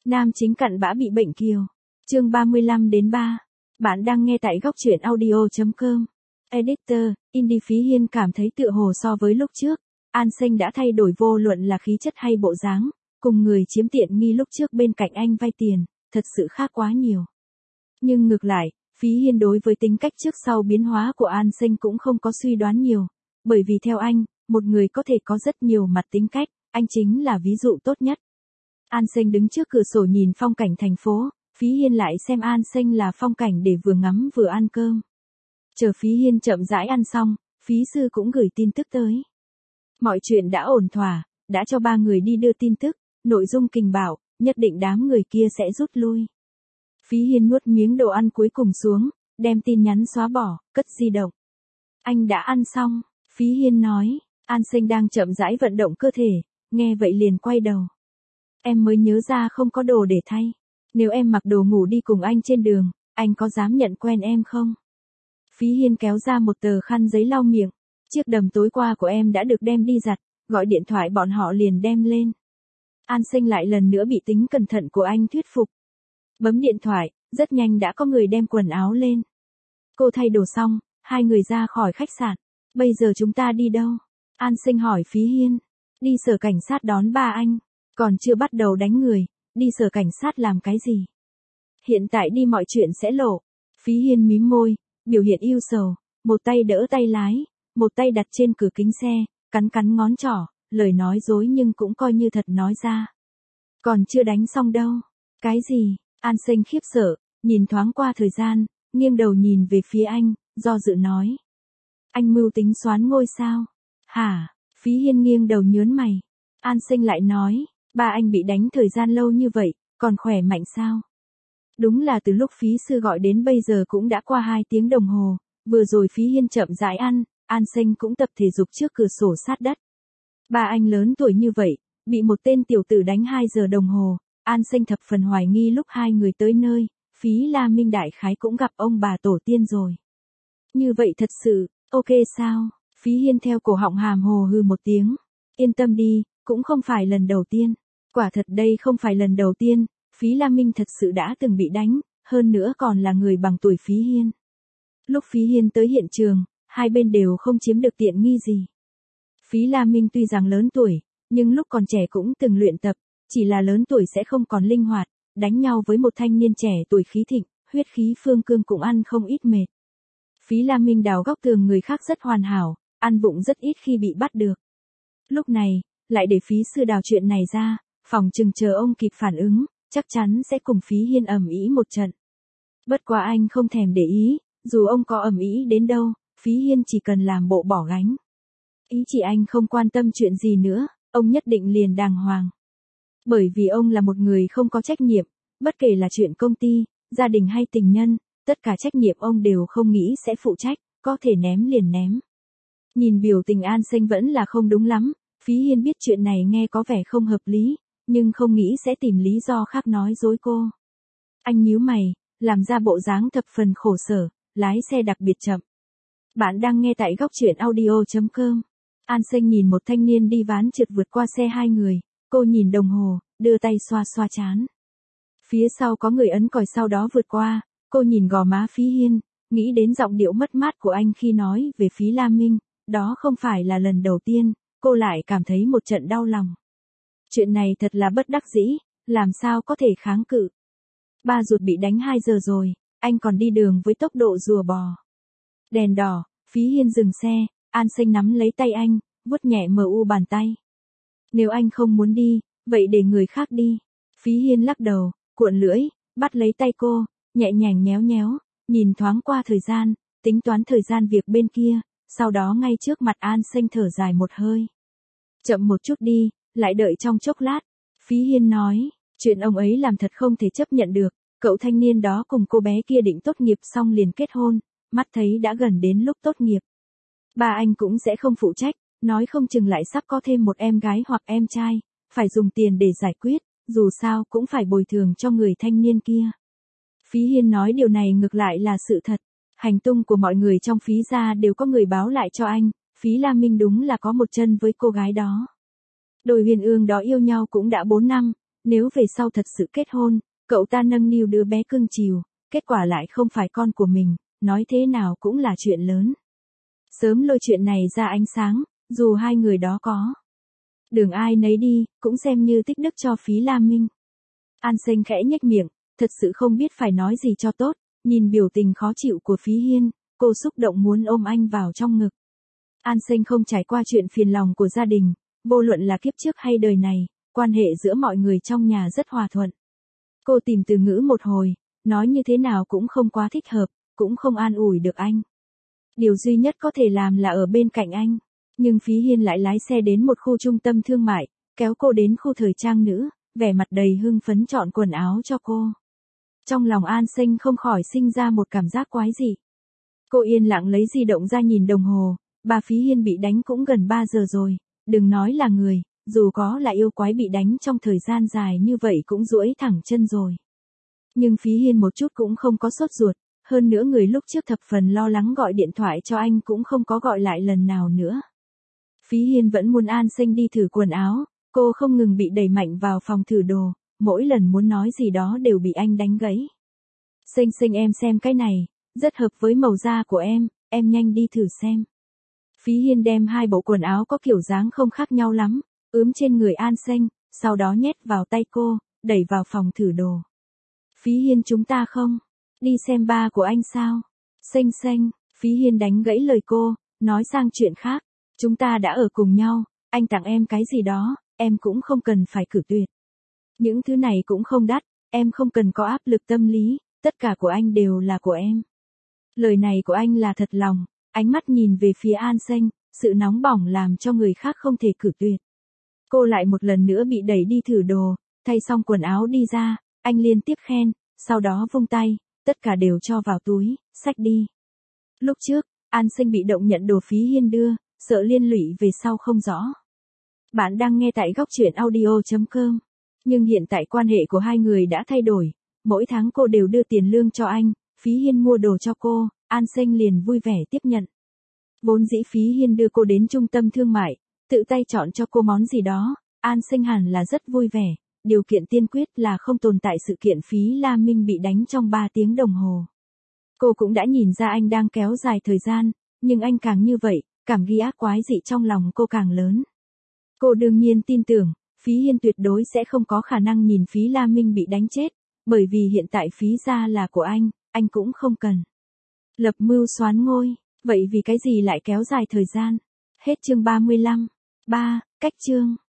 Nam chính cặn bã bị bệnh kiều. Chương 35-3. Bạn đang nghe tại góc truyện audio.com. Editor, Indie Phí Hiên cảm thấy tựa hồ so với lúc trước, An Xanh đã thay đổi vô luận là khí chất hay bộ dáng, cùng người chiếm tiện nghi lúc trước bên cạnh anh vay tiền, thật sự khác quá nhiều. Nhưng ngược lại, Phí Hiên đối với tính cách trước sau biến hóa của An Xanh cũng không có suy đoán nhiều, bởi vì theo anh, một người có thể có rất nhiều mặt tính cách, anh chính là ví dụ tốt nhất. An Xanh đứng trước cửa sổ nhìn phong cảnh thành phố, Phí Hiên lại xem An Xanh là phong cảnh để vừa ngắm vừa ăn cơm. Chờ Phí Hiên chậm rãi ăn xong, Phí sư cũng gửi tin tức tới. Mọi chuyện đã ổn thỏa, đã cho 3 người đi đưa tin tức, nội dung kình bảo, nhất định đám người kia sẽ rút lui. Phí Hiên nuốt miếng đồ ăn cuối cùng xuống, đem tin nhắn xóa bỏ, cất di động. Anh đã ăn xong, Phí Hiên nói. An Xanh đang chậm rãi vận động cơ thể, nghe vậy liền quay đầu. Em mới nhớ ra không có đồ để thay. Nếu em mặc đồ ngủ đi cùng anh trên đường, anh có dám nhận quen em không? Phí Hiên kéo ra một tờ khăn giấy lau miệng. Chiếc đầm tối qua của em đã được đem đi giặt, gọi điện thoại bọn họ liền đem lên. An Xanh lại lần nữa bị tính cẩn thận của anh thuyết phục. Bấm điện thoại, rất nhanh đã có người đem quần áo lên. Cô thay đồ xong, hai người ra khỏi khách sạn. Bây giờ chúng ta đi đâu? An Xanh hỏi Phí Hiên. Đi sở cảnh sát đón ba anh. Còn chưa bắt đầu đánh người, đi sở cảnh sát làm cái gì? Hiện tại đi mọi chuyện sẽ lộ. Phí Hiên mím môi, biểu hiện ưu sầu, một tay đỡ tay lái, một tay đặt trên cửa kính xe, cắn cắn ngón trỏ, lời nói dối nhưng cũng coi như thật nói ra. Còn chưa đánh xong đâu. Cái gì? An Xanh khiếp sợ, nhìn thoáng qua thời gian, nghiêng đầu nhìn về phía anh, do dự nói. Anh mưu tính xoán ngôi sao? Hả? Phí Hiên nghiêng đầu nhớn mày. An Xanh lại nói, ba anh bị đánh thời gian lâu như vậy, còn khỏe mạnh sao? Đúng là từ lúc Phí sư gọi đến bây giờ cũng đã qua 2 tiếng đồng hồ, vừa rồi Phí Hiên chậm rãi ăn, An Xanh cũng tập thể dục trước cửa sổ sát đất. Ba anh lớn tuổi như vậy, bị một tên tiểu tử đánh 2 giờ đồng hồ, An Xanh thập phần hoài nghi lúc hai người tới nơi, Phí La Minh đại khái cũng gặp ông bà tổ tiên rồi. Như vậy thật sự, ok sao? Phí Hiên theo cổ họng hàm hồ hừ một tiếng. Yên tâm đi, cũng không phải lần đầu tiên. Quả thật đây không phải lần đầu tiên, Phí La Minh thật sự đã từng bị đánh, hơn nữa còn là người bằng tuổi Phí Hiên. Lúc Phí Hiên tới hiện trường, hai bên đều không chiếm được tiện nghi gì. Phí La Minh tuy rằng lớn tuổi, nhưng lúc còn trẻ cũng từng luyện tập, chỉ là lớn tuổi sẽ không còn linh hoạt, đánh nhau với một thanh niên trẻ tuổi khí thịnh, huyết khí phương cương cũng ăn không ít mệt. Phí La Minh đào góc tường người khác rất hoàn hảo, ăn vụng rất ít khi bị bắt được. Lúc này, lại để Phí sư đào chuyện này ra, phòng chừng chờ ông kịp phản ứng, chắc chắn sẽ cùng Phí Hiên ầm ĩ một trận. Bất quá anh không thèm để ý, dù ông có ầm ĩ đến đâu, Phí Hiên chỉ cần làm bộ bỏ gánh. Ý chỉ anh không quan tâm chuyện gì nữa, ông nhất định liền đàng hoàng. Bởi vì ông là một người không có trách nhiệm, bất kể là chuyện công ty, gia đình hay tình nhân, tất cả trách nhiệm ông đều không nghĩ sẽ phụ trách, có thể ném liền ném. Nhìn biểu tình An Xanh vẫn là không đúng lắm, Phí Hiên biết chuyện này nghe có vẻ không hợp lý, nhưng không nghĩ sẽ tìm lý do khác nói dối cô. Anh nhíu mày, làm ra bộ dáng thập phần khổ sở, lái xe đặc biệt chậm. Bạn đang nghe tại góc truyện audio.com. An Xanh nhìn một thanh niên đi ván trượt vượt qua xe hai người, cô nhìn đồng hồ, đưa tay xoa xoa trán. Phía sau có người ấn còi sau đó vượt qua, cô nhìn gò má Phí Hiên, nghĩ đến giọng điệu mất mát của anh khi nói về Phí La Minh, đó không phải là lần đầu tiên, cô lại cảm thấy một trận đau lòng. Chuyện này thật là bất đắc dĩ, làm sao có thể kháng cự. Ba ruột bị đánh 2 giờ rồi, anh còn đi đường với tốc độ rùa bò. Đèn đỏ, Phí Hiên dừng xe, An Xanh nắm lấy tay anh, vuốt nhẹ mờ u bàn tay. Nếu anh không muốn đi, vậy để người khác đi. Phí Hiên lắc đầu, cuộn lưỡi, bắt lấy tay cô, nhẹ nhàng nhéo nhéo, nhìn thoáng qua thời gian, tính toán thời gian việc bên kia, sau đó ngay trước mặt An Xanh thở dài một hơi. Chậm một chút đi, lại đợi trong chốc lát. Phí Hiên nói, chuyện ông ấy làm thật không thể chấp nhận được, cậu thanh niên đó cùng cô bé kia định tốt nghiệp xong liền kết hôn, mắt thấy đã gần đến lúc tốt nghiệp. Ba anh cũng sẽ không phụ trách, nói không chừng lại sắp có thêm một em gái hoặc em trai, phải dùng tiền để giải quyết, dù sao cũng phải bồi thường cho người thanh niên kia. Phí Hiên nói điều này ngược lại là sự thật, hành tung của mọi người trong Phí gia đều có người báo lại cho anh, Phí La Minh đúng là có một chân với cô gái đó. Đôi huyền ương đó yêu nhau cũng đã 4 năm, Nếu về sau thật sự kết hôn, cậu ta nâng niu đứa bé cưng chiều, kết quả lại không phải con của mình, nói thế nào cũng là chuyện lớn. Sớm lôi chuyện này ra ánh sáng, dù hai người đó có đường ai nấy đi, cũng xem như tích đức cho phí Lam Minh. An Sinh khẽ nhếch miệng, thật sự không biết phải nói gì cho tốt, nhìn biểu tình khó chịu của Phí Hiên, cô xúc động muốn ôm anh vào trong ngực. An Sinh không trải qua chuyện phiền lòng của gia đình, vô luận là kiếp trước hay đời này, quan hệ giữa mọi người trong nhà rất hòa thuận. Cô tìm từ ngữ một hồi, nói như thế nào cũng không quá thích hợp, cũng không an ủi được anh. Điều duy nhất có thể làm là ở bên cạnh anh. Nhưng Phí Hiên lại lái xe đến một khu trung tâm thương mại, kéo cô đến khu thời trang nữ, vẻ mặt đầy hưng phấn chọn quần áo cho cô. Trong lòng An Sinh không khỏi sinh ra một cảm giác quái dị. Cô yên lặng lấy di động ra nhìn đồng hồ, bà Phí Hiên bị đánh cũng gần 3 giờ rồi, đừng nói là người, dù có là yêu quái bị đánh trong thời gian dài như vậy cũng duỗi thẳng chân rồi. Nhưng Phí Hiên một chút cũng không có sốt ruột, hơn nữa người lúc trước thập phần lo lắng gọi điện thoại cho anh cũng không có gọi lại lần nào nữa. Phí Hiên vẫn muốn An Sinh đi thử quần áo, cô không ngừng bị đẩy mạnh vào phòng thử đồ, mỗi lần muốn nói gì đó đều bị anh đánh gãy. Sinh Sinh em xem cái này, rất hợp với màu da của em nhanh đi thử xem. Phí Hiên đem hai bộ quần áo có kiểu dáng không khác nhau lắm, ướm trên người An Sinh, sau đó nhét vào tay cô, đẩy vào phòng thử đồ. Phí Hiên chúng ta không đi xem ba của anh sao? Sinh Sinh, Phí Hiên đánh gãy lời cô, nói sang chuyện khác. Chúng ta đã ở cùng nhau, anh tặng em cái gì đó, em cũng không cần phải cử tuyệt. Những thứ này cũng không đắt, em không cần có áp lực tâm lý, tất cả của anh đều là của em. Lời này của anh là thật lòng, ánh mắt nhìn về phía An Sinh, sự nóng bỏng làm cho người khác không thể cử tuyệt. Cô lại một lần nữa bị đẩy đi thử đồ, thay xong quần áo đi ra, anh liên tiếp khen, sau đó vung tay, tất cả đều cho vào túi, xách đi. Lúc trước, An Sinh bị động nhận đồ Phí Hiên đưa, sợ liên lụy về sau không rõ. Bạn đang nghe tại góc truyện audio.com. Nhưng hiện tại quan hệ của hai người đã thay đổi, mỗi tháng cô đều đưa tiền lương cho anh, Phí Hiên mua đồ cho cô, An Sinh liền vui vẻ tiếp nhận. Vốn dĩ Phí Hiên đưa cô đến trung tâm thương mại, tự tay chọn cho cô món gì đó, An Sinh hẳn là rất vui vẻ, điều kiện tiên quyết là không tồn tại sự kiện Phí Lam Minh bị đánh trong 3 tiếng đồng hồ. Cô cũng đã nhìn ra anh đang kéo dài thời gian, nhưng anh càng như vậy, cảm ghi ác quái dị trong lòng cô càng lớn. Cô đương nhiên tin tưởng, Phí Hiên tuyệt đối sẽ không có khả năng nhìn Phí Lam Minh bị đánh chết, bởi vì hiện tại Phí gia là của anh cũng không cần lập mưu soán ngôi, vậy vì cái gì lại kéo dài thời gian? Hết chương 35. 3. Cách chương